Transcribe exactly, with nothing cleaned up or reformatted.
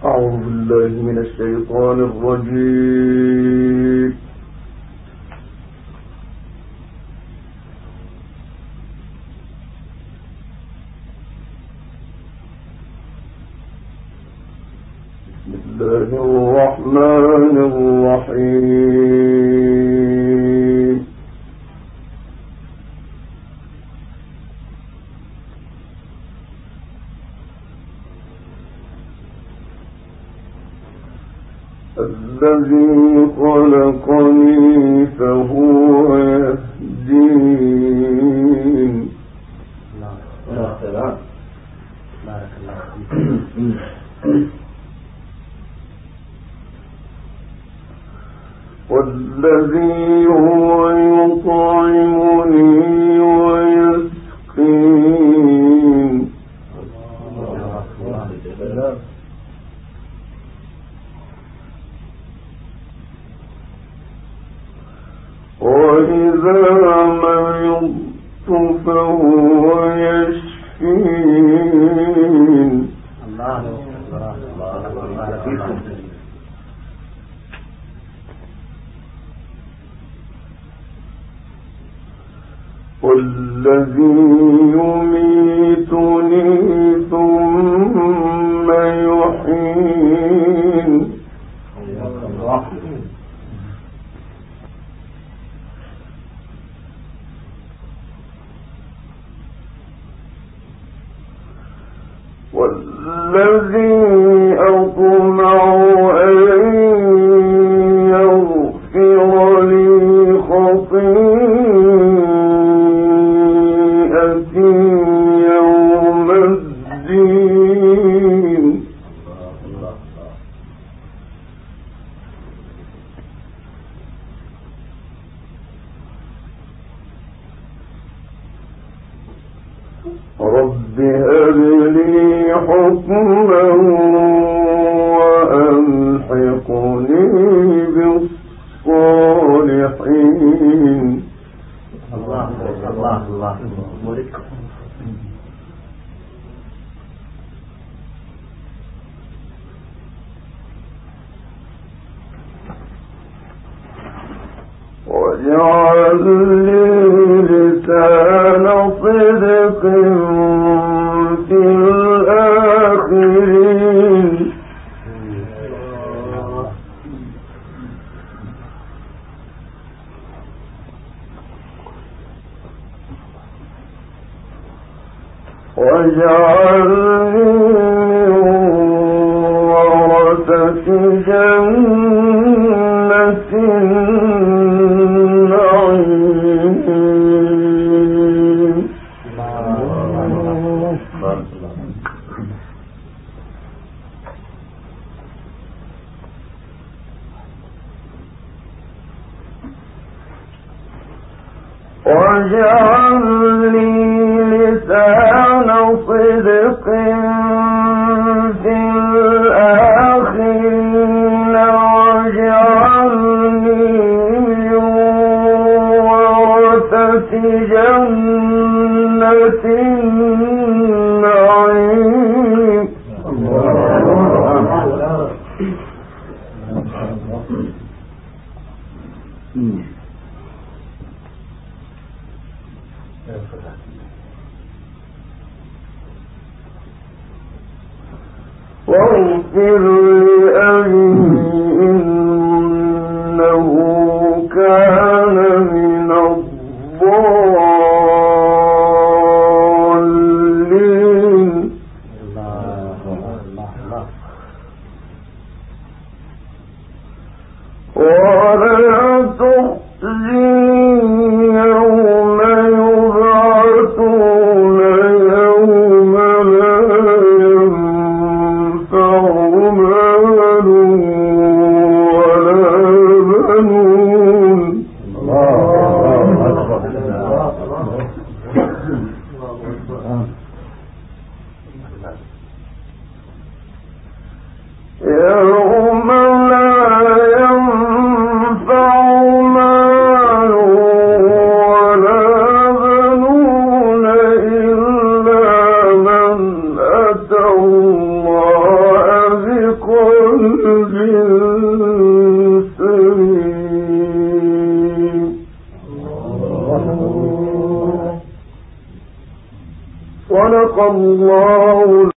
أعوذ بالله من الشيطان الرجيم. بسم الله الرحمن الرحيم. الذي خلقني فهو يهدين. والذي هو يطعمني ويسقين. وإذا مرضت فهو يشفين. والذي يميتني ثم يحيين. والذي أطمع أن يغفر لي خطيئتي يوم الدين. رب هب لي حكما وألحقني بالصالحين. الله الله الله واجعل لي لسان صدق في الآخرين. واجعلني ورثة جنة النعيم. واجعل لي لسان صدق في الآخرين. واجعلني ورثة جنة النعيم. واغفر لأبي إنه كان من الضالين. ولا تخزني يوم يبعثون يوم لا ينفع مال سليم. صدق الله